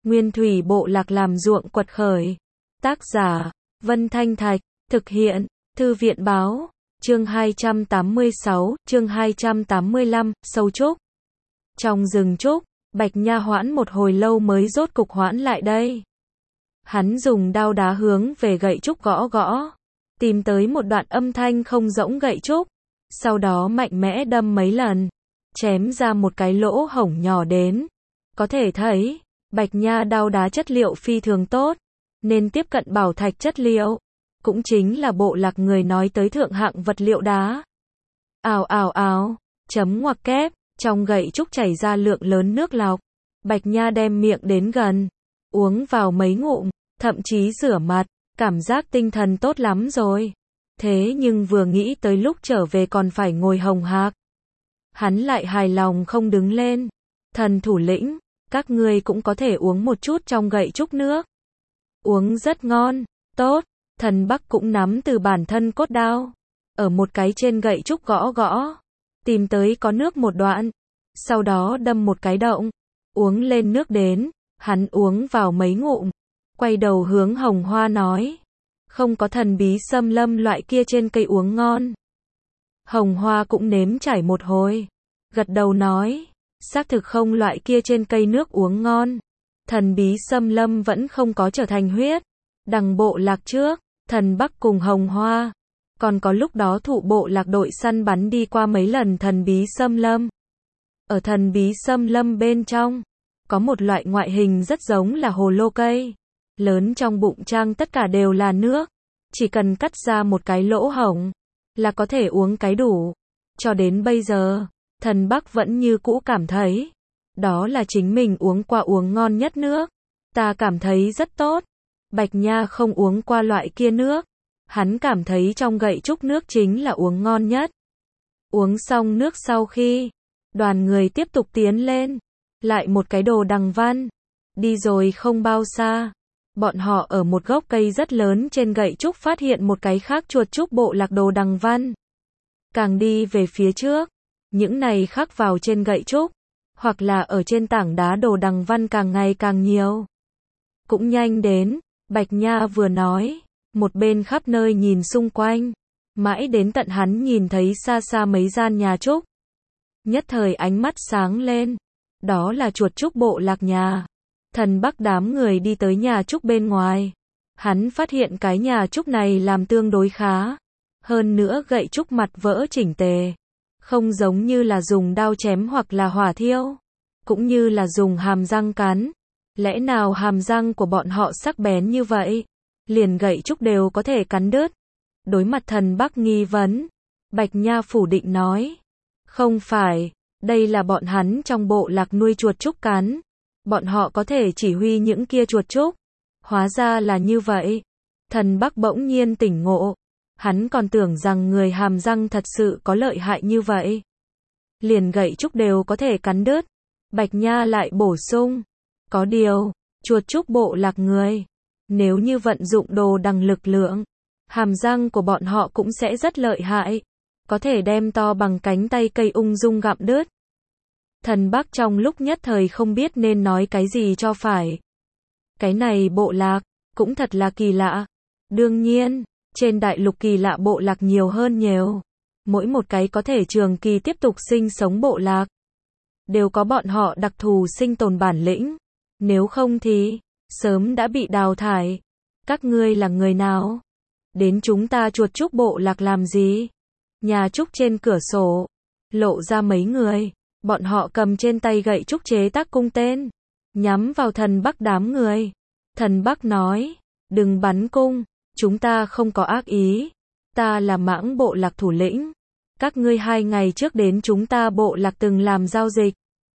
Nguyên thủy bộ lạc làm ruộng quật khởi. Tác giả, Vân Thanh Thạch, thực hiện, Thư viện báo, chương 286, chương 285, sâu trúc. Trong rừng trúc, Bạch Nha hoãn một hồi lâu mới rốt cục hoãn lại đây. Hắn dùng đao đá hướng về gậy trúc gõ gõ, tìm tới một đoạn âm thanh không rỗng gậy trúc, sau đó mạnh mẽ đâm mấy lần, chém ra một cái lỗ hổng nhỏ đến. Có thể thấy, Bạch Nha đao đá chất liệu phi thường tốt, nên tiếp cận bảo thạch chất liệu, cũng chính là bộ lạc người nói tới thượng hạng vật liệu đá. Ào ào ào, chấm ngoặc kép, trong gậy trúc chảy ra lượng lớn nước lọc. Bạch Nha đem miệng đến gần, uống vào mấy ngụm, thậm chí rửa mặt, cảm giác tinh thần tốt lắm rồi. Thế nhưng vừa nghĩ tới lúc trở về còn phải ngồi hồng hạc, hắn lại hài lòng không đứng lên. Thần thủ lĩnh, các ngươi cũng có thể uống một chút trong gậy trúc nước. Uống rất ngon, tốt. Thần Bắc cũng nắm từ bản thân cốt đao, ở một cái trên gậy trúc gõ gõ, tìm tới có nước một đoạn, sau đó đâm một cái động, uống lên nước đến. Hắn uống vào mấy ngụm, quay đầu hướng Hồng Hoa nói, không có thần bí xâm lâm loại kia trên cây uống ngon. Hồng Hoa cũng nếm trải một hồi, gật đầu nói, xác thực không loại kia trên cây nước uống ngon. Thần bí xâm lâm vẫn không có trở thành huyết đằng bộ lạc trước. Thần Bắc cùng Hồng Hoa, còn có lúc đó thụ bộ lạc đội săn bắn đi qua mấy lần thần bí xâm lâm. Ở thần bí xâm lâm bên trong, có một loại ngoại hình rất giống là hồ lô cây, lớn trong bụng trang tất cả đều là nước, chỉ cần cắt ra một cái lỗ hổng, là có thể uống cái đủ. Cho đến bây giờ, Thần Bắc vẫn như cũ cảm thấy, đó là chính mình uống qua uống ngon nhất nước. Ta cảm thấy rất tốt. Bạch Nha không uống qua loại kia nước, hắn cảm thấy trong gậy trúc nước chính là uống ngon nhất. Uống xong nước sau khi, đoàn người tiếp tục tiến lên, lại một cái đồ đằng văn. Đi rồi không bao xa, bọn họ ở một gốc cây rất lớn trên gậy trúc phát hiện một cái khác chuột trúc bộ lạc đồ đằng văn. Càng đi về phía trước, những này khắc vào trên gậy trúc, hoặc là ở trên tảng đá đồ đằng văn càng ngày càng nhiều. Cũng nhanh đến. Bạch Nha vừa nói, một bên khắp nơi nhìn xung quanh, mãi đến tận hắn nhìn thấy xa xa mấy gian nhà trúc. Nhất thời ánh mắt sáng lên, đó là chuột trúc bộ lạc nhà. Thần Bắc đám người đi tới nhà trúc bên ngoài, hắn phát hiện cái nhà trúc này làm tương đối khá, hơn nữa gậy trúc mặt vỡ chỉnh tề, không giống như là dùng đao chém hoặc là hỏa thiêu, cũng như là dùng hàm răng cắn. Lẽ nào hàm răng của bọn họ sắc bén như vậy, liền gậy trúc đều có thể cắn đứt? Đối mặt Thần Bắc nghi vấn, Bạch Nha phủ định nói, không phải, đây là bọn hắn trong bộ lạc nuôi chuột trúc cắn, bọn họ có thể chỉ huy những kia chuột trúc. Hóa ra là như vậy. Thần Bắc bỗng nhiên tỉnh ngộ, hắn còn tưởng rằng người hàm răng thật sự có lợi hại như vậy, liền gậy trúc đều có thể cắn đứt. Bạch Nha lại bổ sung, có điều, chuột trúc bộ lạc người, nếu như vận dụng đồ đằng lực lượng, hàm răng của bọn họ cũng sẽ rất lợi hại, có thể đem to bằng cánh tay cây ung dung gặm đứt. Thần Bắc trong lúc nhất thời không biết nên nói cái gì cho phải. Cái này bộ lạc, cũng thật là kỳ lạ. Đương nhiên, trên đại lục kỳ lạ bộ lạc nhiều hơn nhiều. Mỗi một cái có thể trường kỳ tiếp tục sinh sống bộ lạc, đều có bọn họ đặc thù sinh tồn bản lĩnh. Nếu không thì, sớm đã bị đào thải. Các ngươi là người nào? Đến chúng ta chuột trúc bộ lạc làm gì? Nhà trúc trên cửa sổ, lộ ra mấy người. Bọn họ cầm trên tay gậy trúc chế tác cung tên, nhắm vào Thần Bắc đám người. Thần Bắc nói, đừng bắn cung, chúng ta không có ác ý. Ta là Mãng bộ lạc thủ lĩnh. Các ngươi 2 ngày trước đến chúng ta bộ lạc từng làm giao dịch.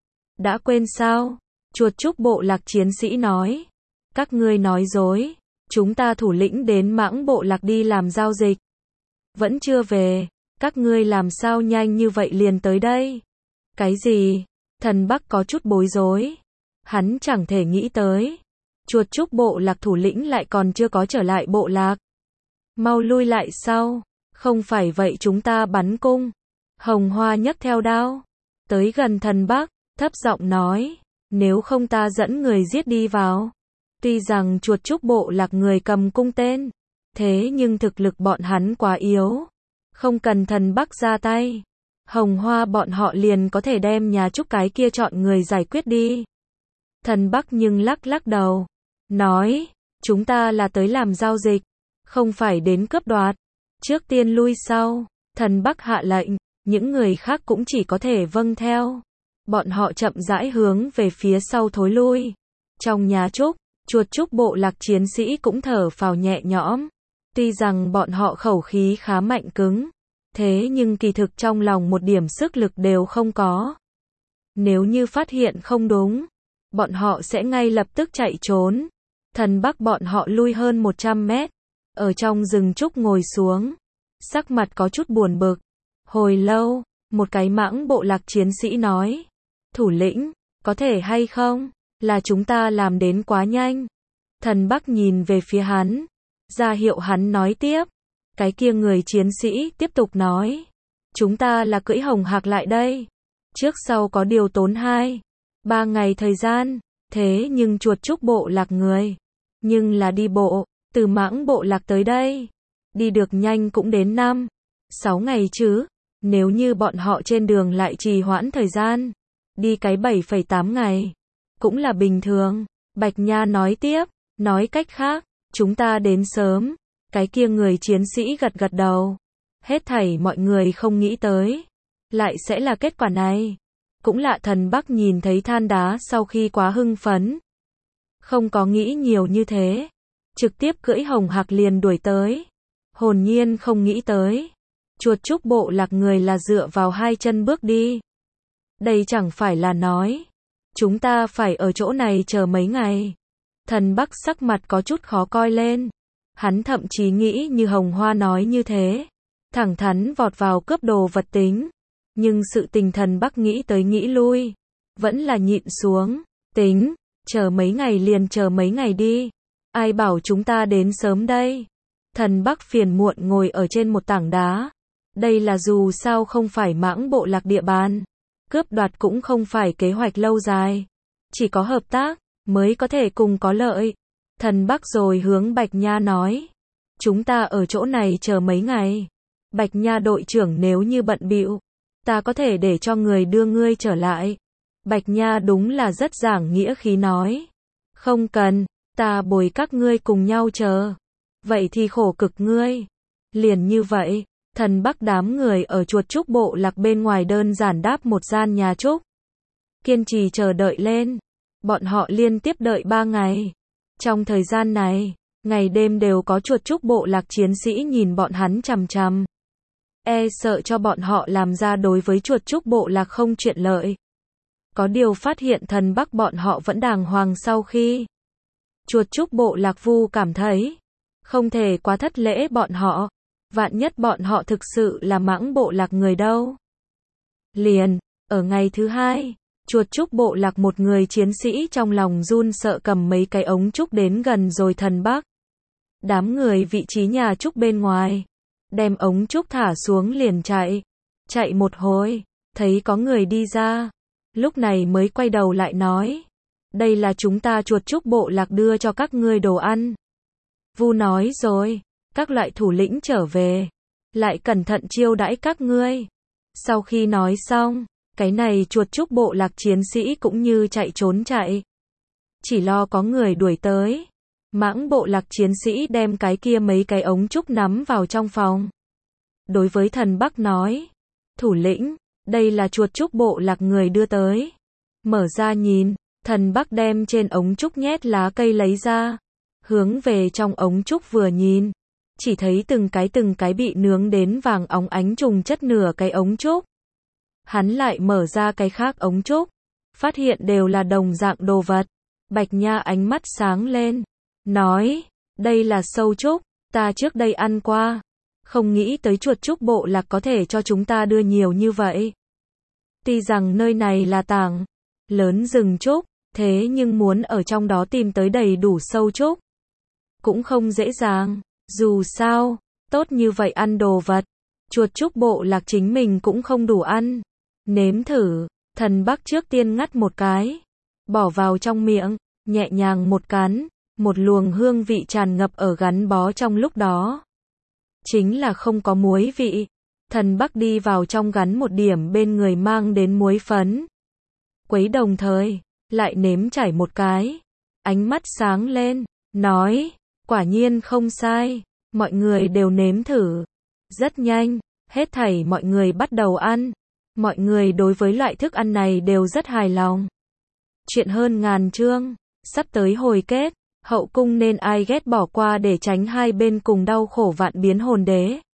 Đã quên sao? Chuột trúc bộ lạc chiến sĩ nói, các ngươi nói dối, chúng ta thủ lĩnh đến Mãng bộ lạc đi làm giao dịch, vẫn chưa về, các ngươi làm sao nhanh như vậy liền tới đây? Cái gì? Thần Bắc có chút bối rối, hắn chẳng thể nghĩ tới, chuột trúc bộ lạc thủ lĩnh lại còn chưa có trở lại bộ lạc. Mau lui lại sau, không phải vậy chúng ta bắn cung. Hồng Hoa nhấc theo đao, tới gần Thần Bắc, thấp giọng nói, nếu không ta dẫn người giết đi vào. Tuy rằng chuột trúc bộ lạc người cầm cung tên, thế nhưng thực lực bọn hắn quá yếu. Không cần thần Bắc ra tay, Hồng Hoa bọn họ liền có thể đem nhà trúc cái kia chọn người giải quyết đi. Thần Bắc nhưng lắc lắc đầu, nói, chúng ta là tới làm giao dịch, không phải đến cướp đoạt. Trước tiên lui sau, thần Bắc hạ lệnh, những người khác cũng chỉ có thể vâng theo. Bọn họ chậm rãi hướng về phía sau thối lui. Trong nhà trúc, chuột trúc bộ lạc chiến sĩ cũng thở phào nhẹ nhõm. Tuy rằng bọn họ khẩu khí khá mạnh cứng, thế nhưng kỳ thực trong lòng một điểm sức lực đều không có. Nếu như phát hiện không đúng, bọn họ sẽ ngay lập tức chạy trốn. Thần Bắc bọn họ lui hơn 100 mét, ở trong rừng trúc ngồi xuống, sắc mặt có chút buồn bực. Hồi lâu, một cái mãng bộ lạc chiến sĩ nói, thủ lĩnh, có thể hay không, là chúng ta làm đến quá nhanh. Thần Bắc nhìn về phía hắn, ra hiệu hắn nói tiếp. Cái kia người chiến sĩ tiếp tục nói, chúng ta là cưỡi hồng hạc lại đây, trước sau có điều tốn 2-3 ngày thời gian, thế nhưng chuột trúc bộ lạc người, nhưng là đi bộ, từ mãng bộ lạc tới đây, đi được nhanh cũng đến 5-6 ngày chứ, nếu như bọn họ trên đường lại trì hoãn thời gian, đi cái 7,8 ngày, cũng là bình thường. Bạch Nha nói tiếp, nói cách khác, chúng ta đến sớm. Cái kia người chiến sĩ gật gật đầu. Hết thảy mọi người không nghĩ tới, lại sẽ là kết quả này. Cũng lạ, thần Bắc nhìn thấy than đá sau khi quá hưng phấn, không có nghĩ nhiều như thế, trực tiếp cưỡi hồng hạc liền đuổi tới. Hồn nhiên không nghĩ tới, chuột trúc bộ lạc người là dựa vào 2 chân bước đi. Đây chẳng phải là nói, chúng ta phải ở chỗ này chờ mấy ngày. Thần Bắc sắc mặt có chút khó coi lên. Hắn thậm chí nghĩ như Hồng Hoa nói như thế, thẳng thắn vọt vào cướp đồ vật tính. Nhưng sự tình thần Bắc nghĩ tới nghĩ lui, vẫn là nhịn xuống, tính, chờ mấy ngày liền chờ mấy ngày đi. Ai bảo chúng ta đến sớm đây. Thần Bắc phiền muộn ngồi ở trên một tảng đá. Đây là dù sao không phải mãng bộ lạc địa bàn. Cướp đoạt cũng không phải kế hoạch lâu dài. Chỉ có hợp tác, mới có thể cùng có lợi. Thần Bắc rồi hướng Bạch Nha nói, chúng ta ở chỗ này chờ mấy ngày. Bạch Nha đội trưởng, nếu như bận bịu, ta có thể để cho người đưa ngươi trở lại. Bạch Nha đúng là rất giảng nghĩa khí nói, không cần, ta bồi các ngươi cùng nhau chờ. Vậy thì khổ cực ngươi. Liền như vậy, thần Bắc đám người ở chuột trúc bộ lạc bên ngoài đơn giản đáp một gian nhà trúc. Kiên trì chờ đợi lên. Bọn họ liên tiếp đợi 3 ngày. Trong thời gian này, ngày đêm đều có chuột trúc bộ lạc chiến sĩ nhìn bọn hắn chằm chằm. E sợ cho bọn họ làm ra đối với chuột trúc bộ lạc không chuyện lợi. Có điều phát hiện thần Bắc bọn họ vẫn đàng hoàng sau khi. Chuột trúc bộ lạc vu cảm thấy, không thể quá thất lễ bọn họ. Vạn nhất bọn họ thực sự là mãng bộ lạc người đâu. Liền, ở ngày thứ 2. Chuột trúc bộ lạc một người chiến sĩ trong lòng run sợ cầm mấy cái ống trúc đến gần rồi thần Bắc. Đám người vị trí nhà trúc bên ngoài, đem ống trúc thả xuống liền chạy. Chạy một hồi, thấy có người đi ra, lúc này mới quay đầu lại nói, đây là chúng ta chuột trúc bộ lạc đưa cho các ngươi đồ ăn. Vu nói rồi, các loại thủ lĩnh trở về, lại cẩn thận chiêu đãi các ngươi. Sau khi nói xong, cái này chuột trúc bộ lạc chiến sĩ cũng như chạy trốn chạy. Chỉ lo có người đuổi tới. Mãng bộ lạc chiến sĩ đem cái kia mấy cái ống trúc nắm vào trong phòng. Đối với thần Bắc nói, thủ lĩnh, đây là chuột trúc bộ lạc người đưa tới. Mở ra nhìn, thần Bắc đem trên ống trúc nhét lá cây lấy ra. Hướng về trong ống trúc vừa nhìn, chỉ thấy từng cái bị nướng đến vàng óng ánh trùng chất nửa cái ống trúc. Hắn lại mở ra cái khác ống trúc, phát hiện đều là đồng dạng đồ vật. Bạch Nha ánh mắt sáng lên, nói, đây là sâu trúc, ta trước đây ăn qua. Không nghĩ tới chuột trúc bộ lạc có thể cho chúng ta đưa nhiều như vậy. Tuy rằng nơi này là tảng lớn rừng trúc, thế nhưng muốn ở trong đó tìm tới đầy đủ sâu trúc cũng không dễ dàng. Dù sao, tốt như vậy ăn đồ vật, chuột trúc bộ lạc chính mình cũng không đủ ăn. Nếm thử, thần Bắc trước tiên ngắt một cái. bỏ vào trong miệng, nhẹ nhàng một cắn, một luồng hương vị tràn ngập ở gắn bó trong lúc đó. Chính là không có muối vị. Thần Bắc đi vào trong gắn một điểm bên người mang đến muối phấn. Quấy đồng thời, lại nếm trải một cái. Ánh mắt sáng lên, nói, quả nhiên không sai, mọi người đều nếm thử. Rất nhanh, hết thảy mọi người bắt đầu ăn. Mọi người đối với loại thức ăn này đều rất hài lòng. Chuyện hơn ngàn chương, sắp tới hồi kết, hậu cung nên ai ghét bỏ qua để tránh hai bên cùng đau khổ vạn biến hồn đế.